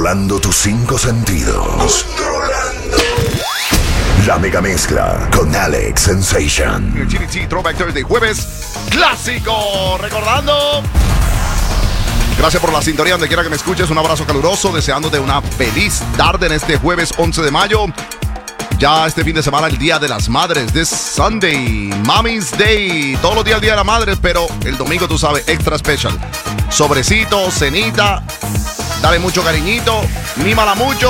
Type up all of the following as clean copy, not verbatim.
Controlando tus 5 sentidos. La mega mezcla con Alex Sensation. El GDT Throwback Thursday, jueves clásico. Recordando. Gracias por la sintonía donde quiera que me escuches. Un abrazo caluroso, deseándote una feliz tarde en este jueves 11 de mayo. Ya este fin de semana, el Día de las Madres. This Sunday, Mommy's Day. Todos los días el Día de las Madres, pero el domingo, tú sabes, extra special. Sobrecito, cenita. Dale mucho cariñito. Mímala mucho.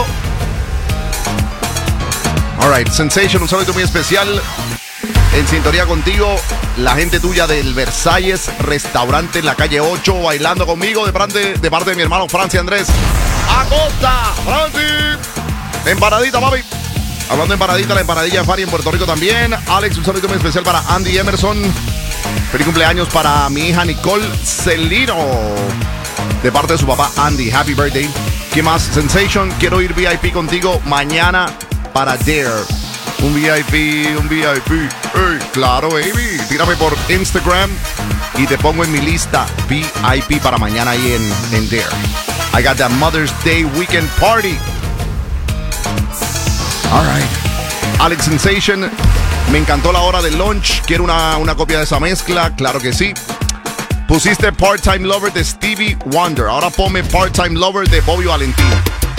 Alright, Sensation, un saludo muy especial. En sintonía contigo, la gente tuya del Versalles Restaurante en la calle 8, bailando conmigo de parte de mi hermano Francis Andrés Acosta. Francis, empanadita, papi. Hablando de empanadita, la empanadilla de Fari en Puerto Rico también. Alex, un saludo muy especial para Andy Emerson. Feliz cumpleaños para mi hija Nicole Celino, de parte de su papá Andy. Happy birthday. ¿Qué más? Sensation, quiero ir VIP contigo mañana para Dare. Un VIP. Hey, claro, baby. Tírame por Instagram y te pongo en mi lista VIP para mañana ahí en Dare. I got that Mother's Day weekend party. All right. Alex Sensation, me encantó la hora del lunch. Quiero una copia de esa mezcla. Claro que sí. Pusiste Part-Time Lover de Stevie Wonder. Ahora ponme Part-Time Lover de Bobby Valentín.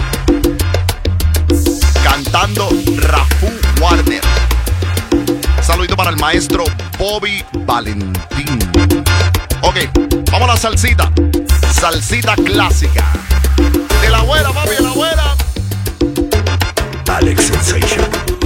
Cantando Rafu Warner. Saludito para el maestro Bobby Valentín. Ok, vamos a la salsita. Salsita clásica. De la abuela, papi, de la abuela. Alex Sensation.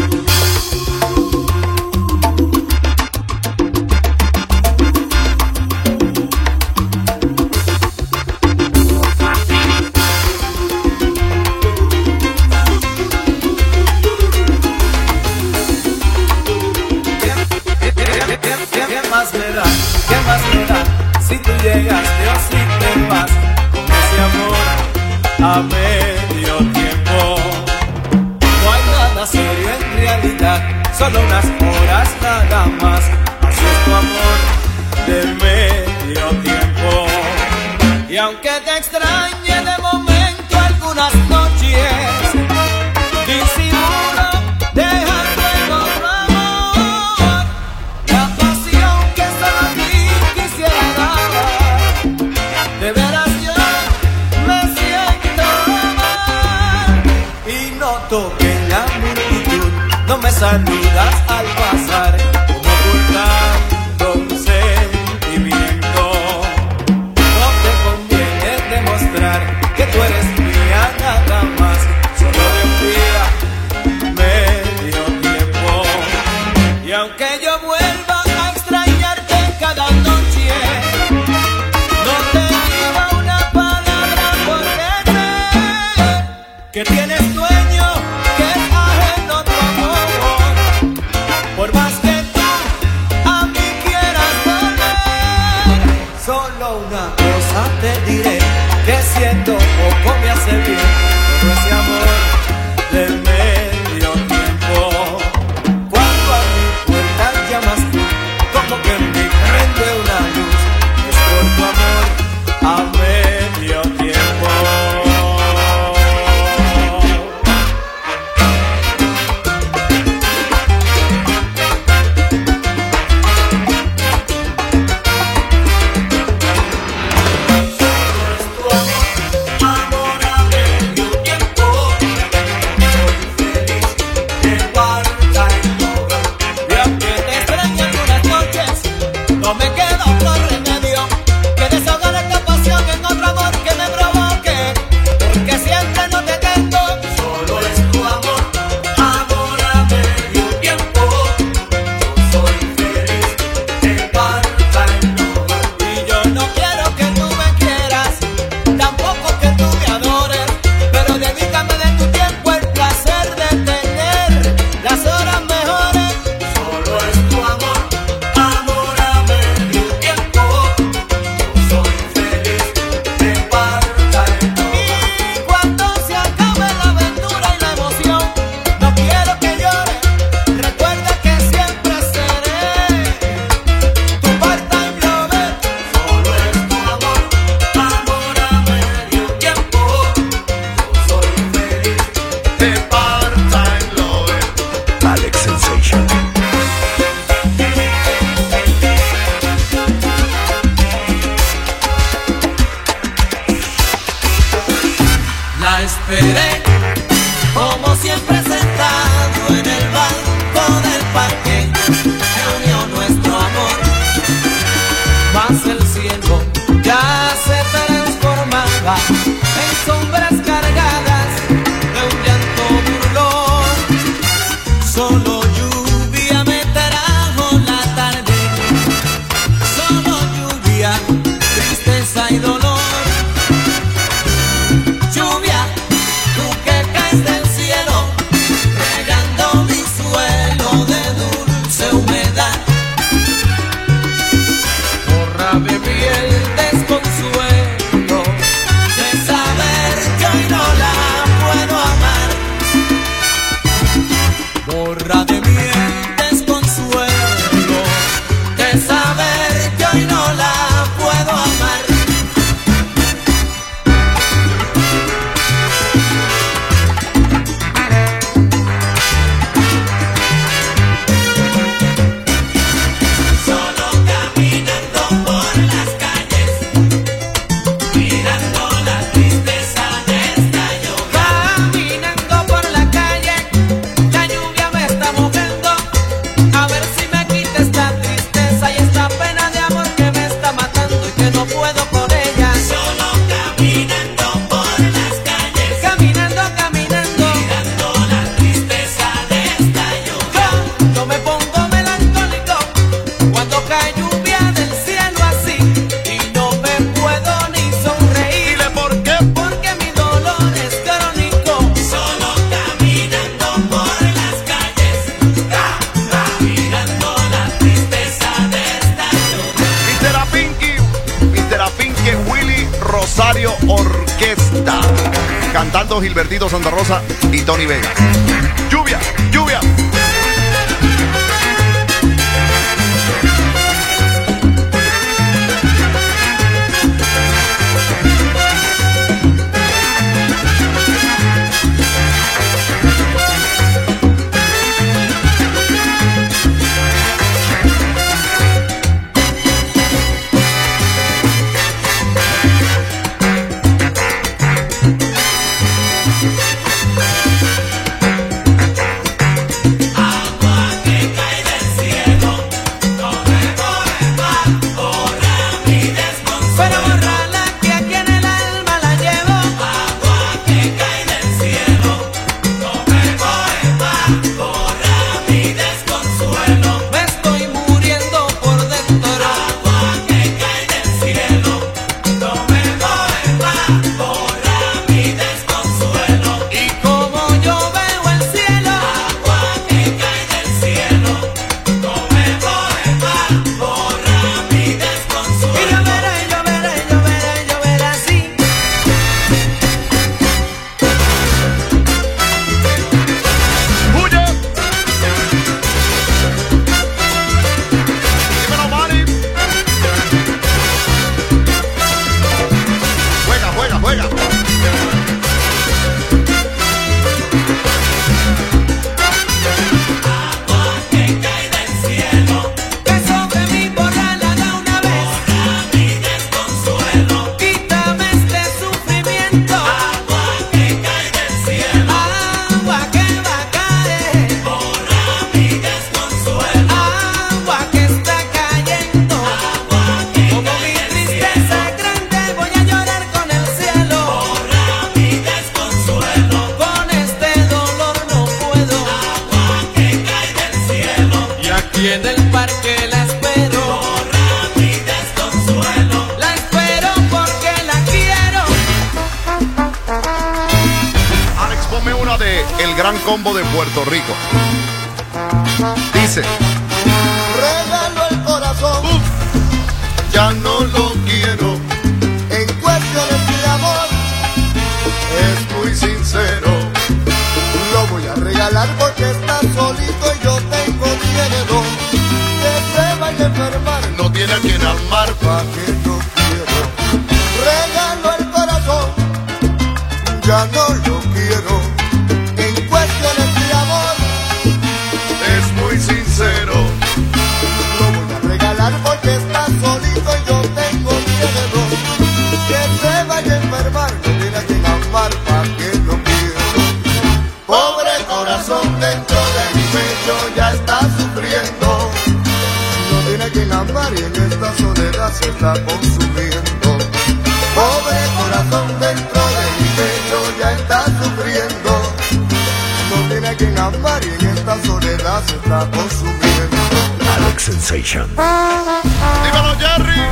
¿Qué más me da si tú llegaste o si te vas con ese amor a medio tiempo? No hay nada serio en realidad, solo unas horas nada más. Así es tu amor de medio tiempo. Y aunque te extrañe de momento algunas noches, disimulo dejando en otro amor la pasión que solo a ti quisiera dar. De veras yo me siento mal y noto que en la multitud no me saludas al pasar, como ocultando un sentimiento. No te conviene demostrar que tú eres mía nada más, solo de un día, medio tiempo. Y aunque yo vuelva a extrañarte cada noche, no te digo una palabra porque sé que tienes dueño, que es ajeno tu amor. Por más que tú a mí quieras volver, solo una cosa te diré, que siendo poco me hace La esperé, como siempre sentado en el banco del parque, me unió nuestro amor, mas el cielo ya se transformaba en sombras cargadas de un llanto burlón. Solo lluvia me trajo la tarde, solo lluvia, tristeza y dolor. Lluvia, tú que caes del cielo, regando mi suelo de dulce humedad. Borra de mí el desconsuelo de saber que hoy no la puedo amar. Borra de mí el desconsuelo de saber que hoy no la puedo amar. Orquesta, cantando Gilbertito Santa Rosa y Tony Vega. Lluvia, lluvia. El gran combo de Puerto Rico. Dice: regalo el corazón, ya no lo quiero. En cuestiones de amor es muy sincero. Lo voy a regalar porque está solito y yo tengo miedo que se vaya a enfermar. No tiene a quien amar, pa' que yo quiero. Regalo el corazón, ya no lo quiero. Sincero, lo voy a regalar porque está solito y yo tengo miedo que se vaya a enfermar, no tiene a quien amar, pa' que está consumiendo. Pobre corazón dentro de mi pecho ya está sufriendo. No tiene a quien amar y en esta soledad se está consumiendo. Alex Sensation. Dímelo, Jerry.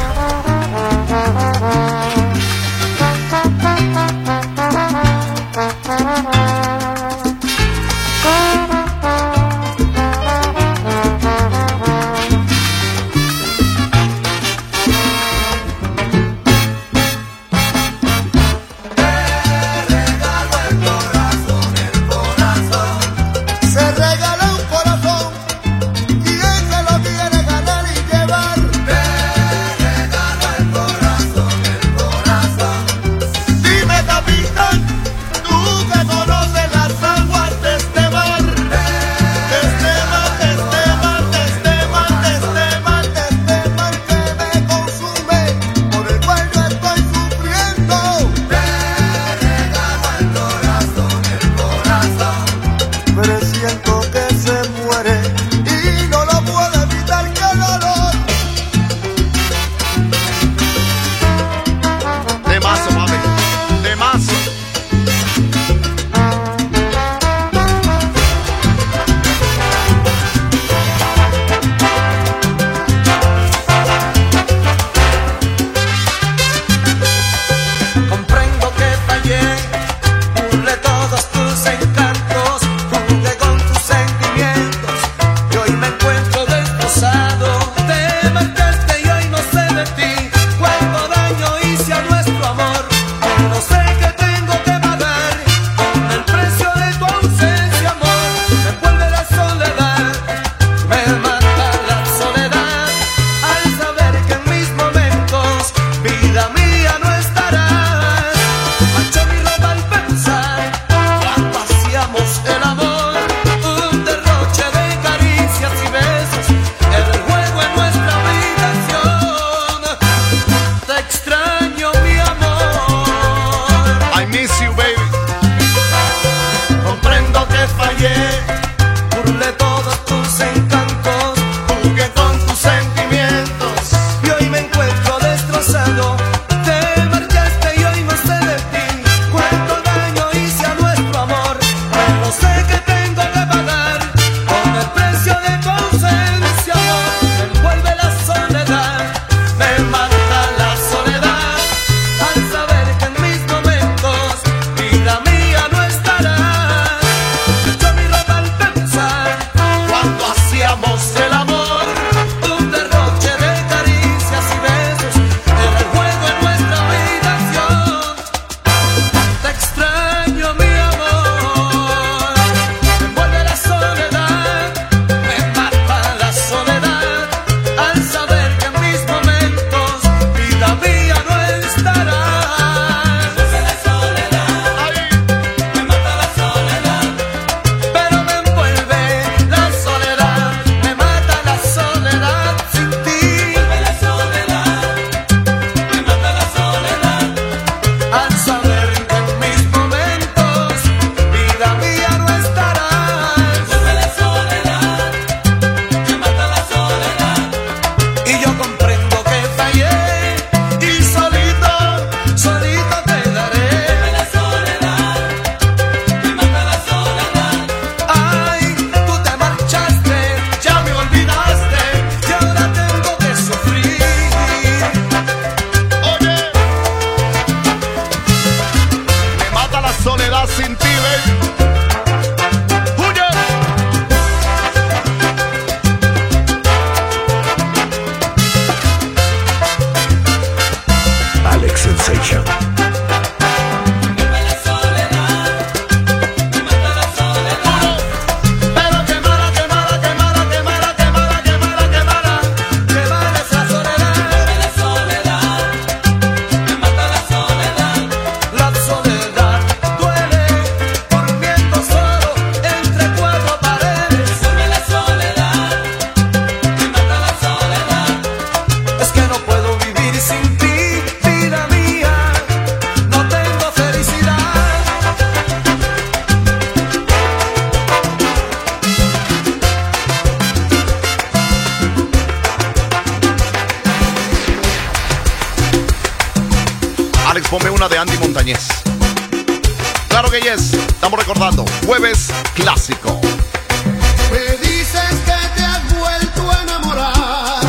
Montañés. Claro que yes, estamos recordando Jueves Clásico. Me dices que te has vuelto a enamorar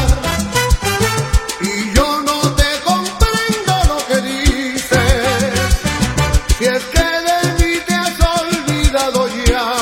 y yo no te comprendo lo que dices. Si es que de mí te has olvidado ya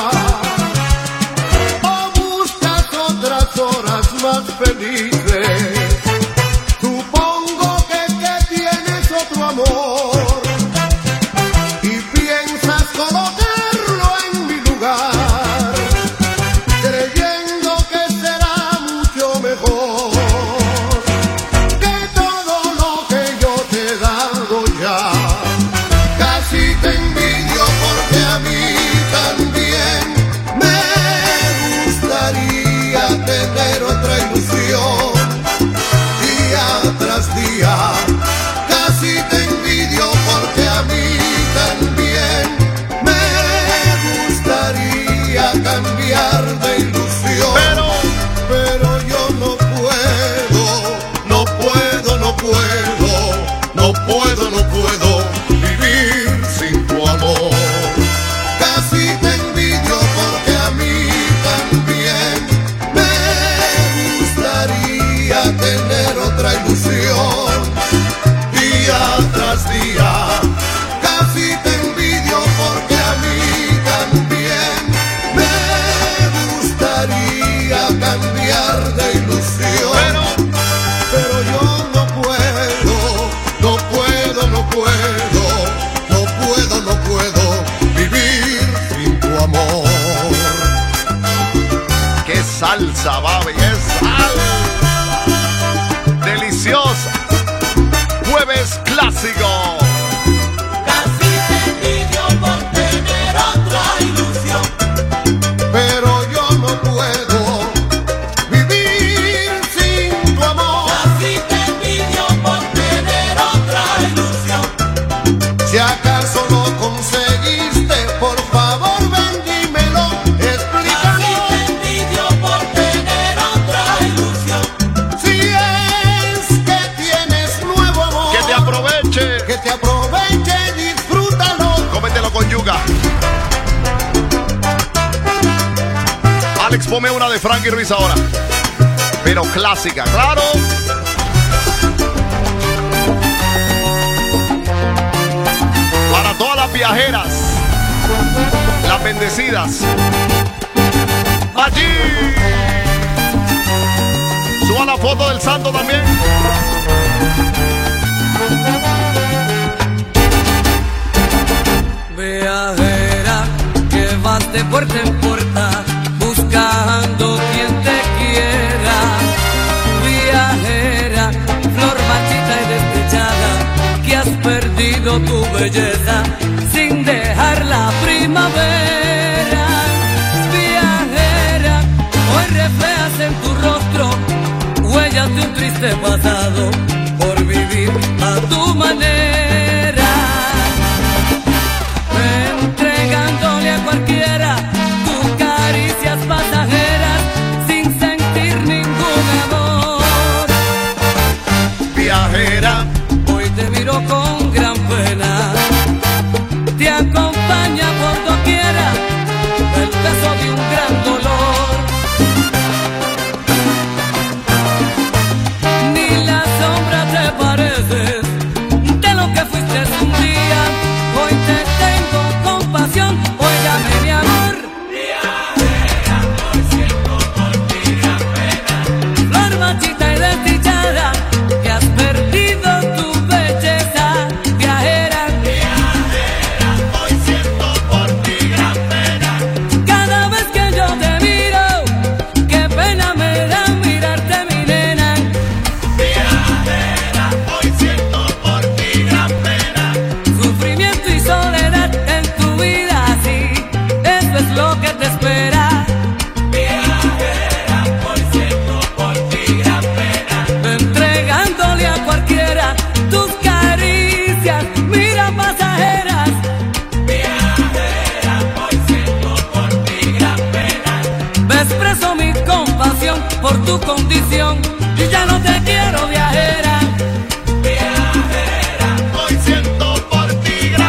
o buscas otras horas más felices. Supongo que tienes otro amor y piensas colocarlo en mi lugar, creyendo que será mucho mejor que todo lo que yo te he dado ya. Casi te envidio porque a mí también me gustaría tener otra ilusión día tras día. Casi te envidio porque a mí también me gustaría cambiar de ilusión. Pero yo no puedo, no puedo, no puedo, no puedo, no puedo vivir sin tu amor. Casi te envidio porque a mí también me gustaría tener otra ilusión día tras día. Casi te envidio porque a mí también me gustaría cambiar de ilusión. Pero yo no puedo, no puedo, no puedo, no puedo, no puedo vivir sin tu amor. ¡Qué salsa, va, belleza! ¡Deliciosa! Jueves Clásico. Casi te envidio por tener otra ilusión. Pero yo no puedo vivir sin tu amor. Casi te envidio por tener otra ilusión. Si acaso lo conseguiste, por favor ven dímelo, Casi explícalo. te envidio por tener otra ilusión. Si es que tienes nuevo amor, Que te aproveche. que te aproveche, disfrútalo. Cómetelo con yuga. Alex, ponme una de Frankie Ruiz ahora. Pero clásica, claro. Para todas las viajeras, las bendecidas. Allí. Suba la foto del santo también. Viajera, que vas de puerta en puerta buscando quien te quiera. Viajera, flor marchita y despechada, que has perdido tu belleza sin dejar la primavera. Viajera, hoy reflejas en tu rostro huellas de un triste pasado por vivir a tu manera. Entregándole a cualquiera tus caricias pasajeras sin sentir ningún amor. Viajera. Hoy te miro con gran pena, te acompaña por doquiera el peso de un gran dolor. Ni la sombra te pareces de lo que fuiste un día. Hoy te tengo compasión, óigame mi amor. Viajera, hoy siento por ti gran pena. Flor marchita y desdichada, que has perdido tu belleza. Viajera, Viajera, hoy siento por ti gran pena. cada vez que yo te miro, qué pena me da mirarte, mi nena. Viajera, hoy siento por ti gran pena. Sufrimiento y soledad en tu vida, sí, eso es lo que te espera. Viajera, hoy siento por ti gran pena. Entregándole a cualquiera tus caricias, mira pasajeras. Viajera, hoy siento por ti gran pena. Expreso mi compasión por tu condición y ya no te quiero, viajera. Viajera, hoy siento por ti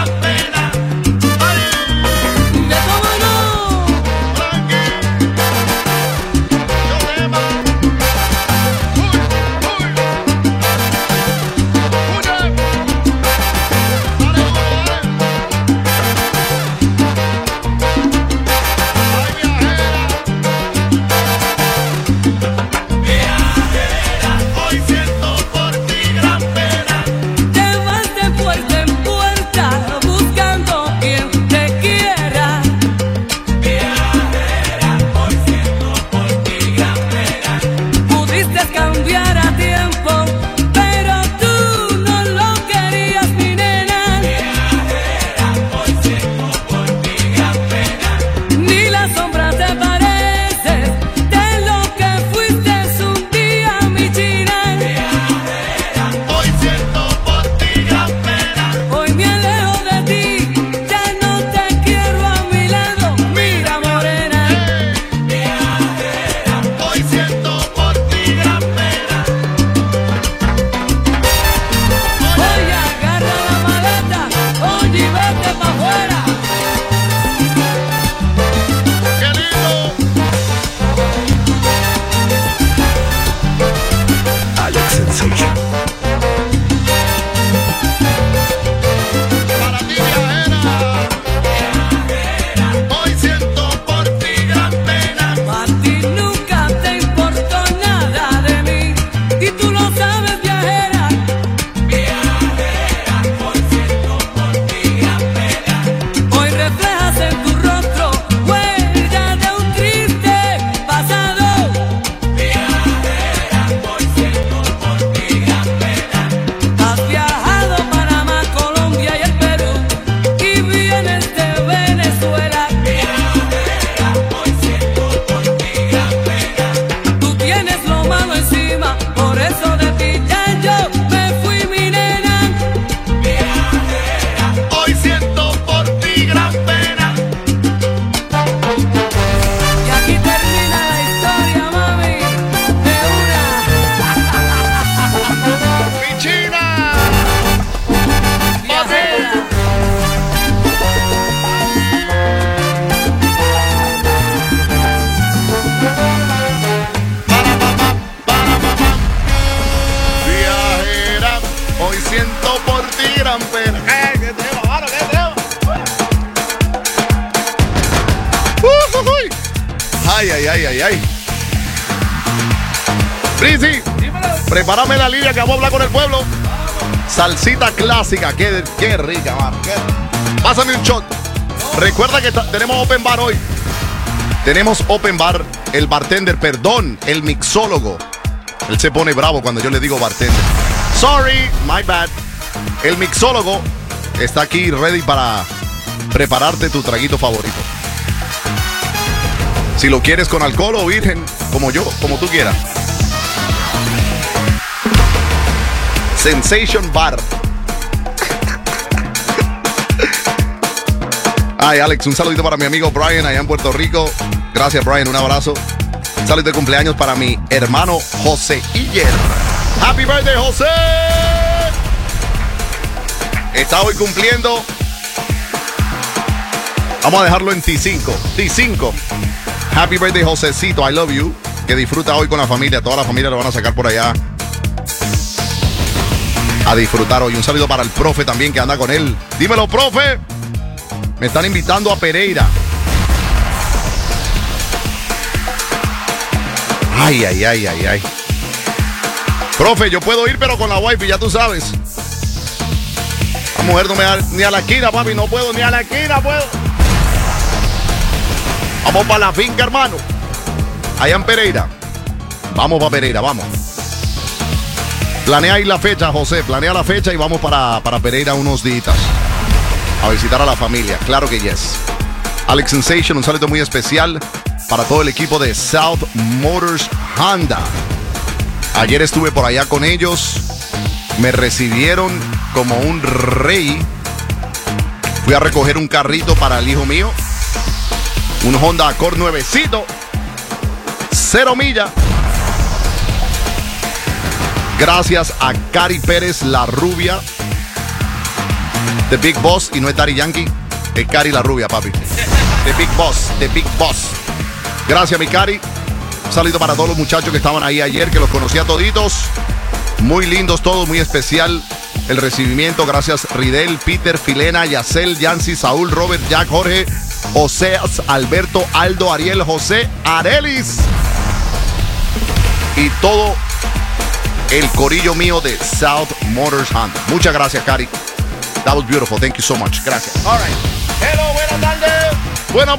ay. Rizzy, prepárame la línea que vamos a hablar con el pueblo. Salsita clásica, qué rica, man. Pásame un shot. Recuerda que tenemos open bar hoy. Tenemos open bar. El bartender, perdón, el mixólogo. Él se pone bravo cuando yo le digo bartender. Sorry, my bad. El mixólogo está aquí ready para prepararte tu traguito favorito. Si lo quieres con alcohol o virgen, como yo, como tú quieras. Sensation Bar. Ay, Alex, un saludito para mi amigo Brian allá en Puerto Rico. Gracias, Brian, un abrazo. Un saludo de cumpleaños para mi hermano José Iller. Happy birthday, José. Está hoy cumpliendo. Vamos a dejarlo en T5. T5. Happy birthday, Josecito. I love you. Que disfruta hoy con la familia. Toda la familia lo van a sacar por allá a disfrutar hoy. Un saludo para el profe también que anda con él. Dímelo, profe. Me están invitando a Pereira. Ay. Profe, yo puedo ir, pero con la wifi, ya tú sabes. La mujer no me da ni a la esquina, papi. No puedo ni a la esquina, puedo. Vamos para la finca, hermano. Allá en Pereira. Vamos para Pereira, vamos. Planea ir la fecha, José. Planea la fecha y vamos para Pereira unos días a visitar a la familia. Claro que yes. Alex Sensation, un saludo muy especial para todo el equipo de South Motors Honda. Ayer estuve por allá con ellos. Me recibieron como un rey. Fui a recoger un carrito para el hijo mío. Un Honda Accord nuevecito. 0 millas. Gracias a Cari Pérez, la rubia. The Big Boss. Y no es Daddy Yankee. Es Cari la rubia, papi. The Big Boss. The Big Boss. Gracias, mi Cari. Un saludo para todos los muchachos que estaban ahí ayer, que los conocí a toditos. Muy lindos todos, muy especial el recibimiento. Gracias, Ridel, Peter, Filena, Yacel, Yancy, Saúl, Robert, Jack, Jorge, Oseas, Alberto, Aldo, Ariel, José, Arelis. Y todo el corillo mío de South Motors Honda. Muchas gracias, Cari. That was beautiful. Thank you so much. Gracias. All right. Hello, buenas tardes. Buenas.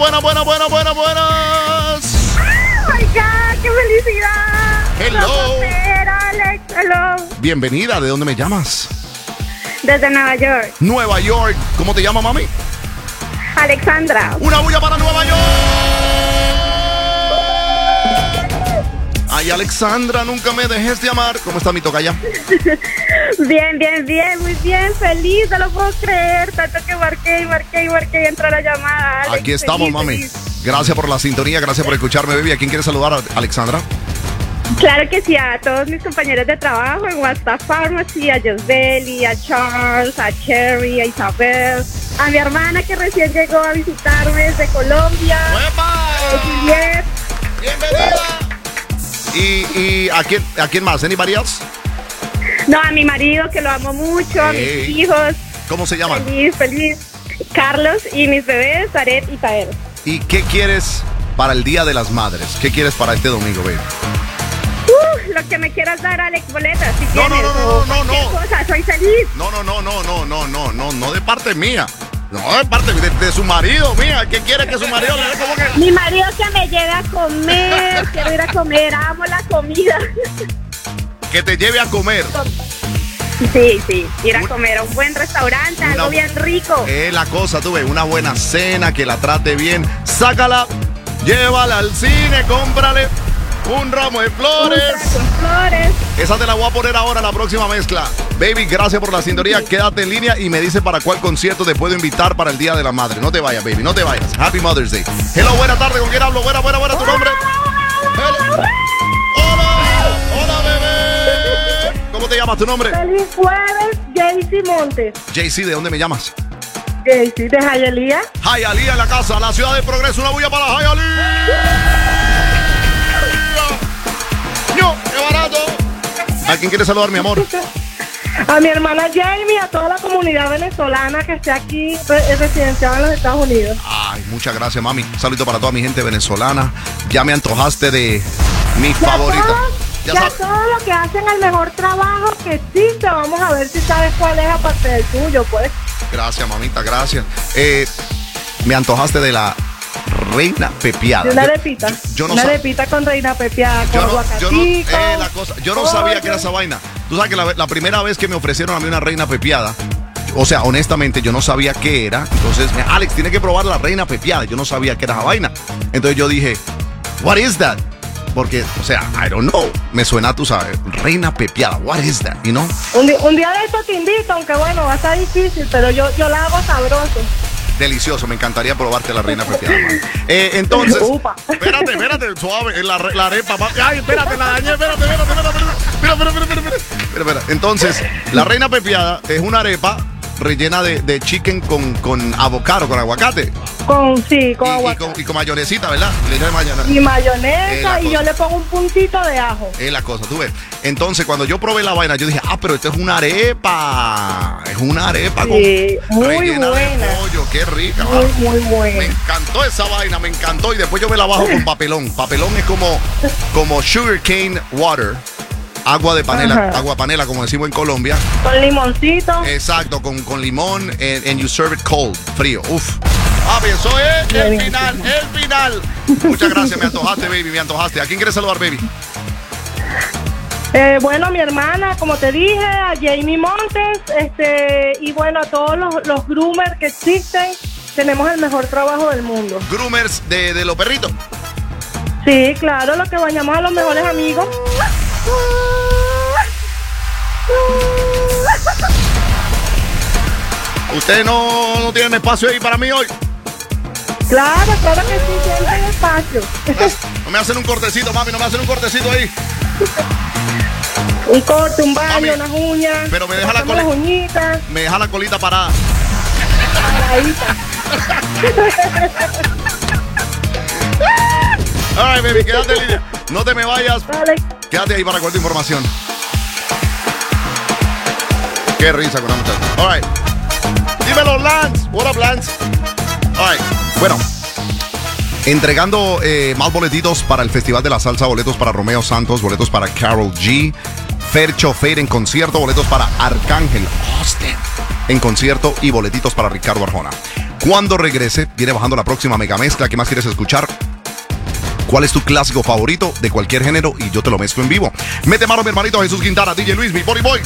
Oh my God, qué felicidad. Hello. Alex, hello. Bienvenida. ¿De dónde me llamas? Desde Nueva York. Nueva York. ¿Cómo te llamas, mami? Alexandra. Una bulla para Nueva York. Ay, Alexandra, nunca me dejes de amar. ¿Cómo está mi tocaya? Bien, muy bien, feliz, no lo puedo creer. Tanto que marqué y entró la llamada. Alex, aquí estamos, feliz, mami. feliz. Gracias por la sintonía, gracias por escucharme, baby. ¿A quién quieres saludar, Alexandra? Claro que sí, a todos mis compañeros de trabajo en WhatsApp Pharmacy, a Josbeli, a Charles, a Cherry, a Isabel, a mi hermana que recién llegó a visitarme desde Colombia. ¡Epa! Juliet. ¡Bienvenida! ¿Y a quién más? ¿Anybody else? No, a mi marido que lo amo mucho, a mis hijos. ¿Cómo se llaman? Feliz. Carlos y mis bebés, Zaret y Taer. ¿Y qué quieres para el Día de las Madres? ¿Qué quieres para este domingo, baby? Lo que me quieras dar, Alex, boletas, si No, quieres. no. Cosa, soy feliz. No de parte mía. No, de parte de su marido, mía. ¿Qué quiere que su marido le dé como que? Mi marido que me lleve a comer, quiero ir a comer, amo la comida. Que te lleve a comer. Sí, ir a comer a un buen restaurante, algo bien rico. Es la cosa, tú ves, una buena cena, que la trate bien. Sácala, llévala al cine, cómprale un ramo de flores. Esa te la voy a poner ahora en la próxima mezcla. Baby, gracias por la sintonía. Quédate en línea y me dice para cuál concierto te puedo invitar para el Día de la Madre. No te vayas, baby, no te vayas. Happy Mother's Day. Hello, buena tarde. ¿Con quién hablo? Buena, ¿tu nombre? Hello. Hola, bebé. ¿Cómo te llamas? ¿Tu nombre? Feliz jueves, Jaycee Montes. Jaycee, ¿de dónde me llamas? Jaycee, de Hialeah. Hialeah en la casa, la ciudad del progreso. Una bulla para Hialeah. ¡Qué barato! ¿A quién quieres saludar, mi amor? A mi hermana Jamie, a toda la comunidad venezolana que esté aquí residenciada en los Estados Unidos. Ay, muchas gracias, mami. Un saludito para toda mi gente venezolana. Ya me antojaste de mi favorito. Ya todo lo que hacen el mejor trabajo que existe. Vamos a ver si sabes cuál es aparte del tuyo, pues. Gracias, mamita, gracias. Me antojaste de la reina pepiada. De una arepita. Una arepita con reina pepiada, con aguacatico. Yo no sabía que era esa vaina. Tú sabes que la primera vez que me ofrecieron a mí una reina pepiada, o sea, honestamente, yo no sabía qué era. Entonces, Alex, tiene que probar la reina pepiada. Yo no sabía qué era esa vaina. Entonces yo dije, what is that? Porque, o sea, I don't know. Me suena, tú sabes, reina pepiada. What is that? You know? Un día de esto te invito, aunque bueno, va a estar difícil, pero yo la hago sabroso. Delicioso, me encantaría probarte la reina pepiada. Entonces, espérate, suave, la arepa. Ay, espérate, la dañé, espérate. Espera. Entonces, la reina pepiada es una arepa rellena de chicken con avocado, con aguacate. Con aguacate. Y con mayonesita, ¿verdad? Y mayonesa, y yo le pongo un puntito de ajo. Es la cosa, tú ves. Entonces, cuando yo probé la vaina, yo dije, pero esto es una arepa. Es una arepa muy rellena buena. De pollo. Qué rica. Muy buena. Me encantó esa vaina, me encantó. Y después yo me la bajo con papelón. Papelón es como sugar cane water. Agua de panela, agua panela, como decimos en Colombia. Con limoncito. Exacto, con limón, and you serve it cold, frío. Uf. Eso es el final. Muchas gracias, me antojaste, baby, me antojaste. ¿A quién quieres saludar, baby? Bueno, a mi hermana, como te dije, a Jamie Montes, y bueno, a todos los groomers que existen. Tenemos el mejor trabajo del mundo. ¿Groomers de los perritos? Sí, claro, los que bañamos a los mejores amigos. ¿Ustedes no tienen espacio ahí para mí hoy? Claro que sí, siempre hay espacio. No me hacen un cortecito, mami, no me hacen un cortecito ahí. Un corte, un baño, mami, unas uñas. Pero me deja las uñitas. Me deja la colita parada. All right, baby, quédate en línea. No te me vayas. Dale. Quédate ahí para cualquier información. Qué risa con la muchacha. All right. Dímelo, Lance. What up, Lance? All right. Bueno, entregando más boletitos para el Festival de la Salsa, boletos para Romeo Santos, boletos para Karol G, Fercho Fade en concierto, boletos para Arcángel Austin en concierto y boletitos para Ricardo Arjona. Cuando regrese, viene bajando la próxima mega mezcla. ¿Qué más quieres escuchar? ¿Cuál es tu clásico favorito de cualquier género? Y yo te lo mezclo en vivo. Mete mano, mi hermanito Jesús Quintana, DJ Luis, mi Body Boy.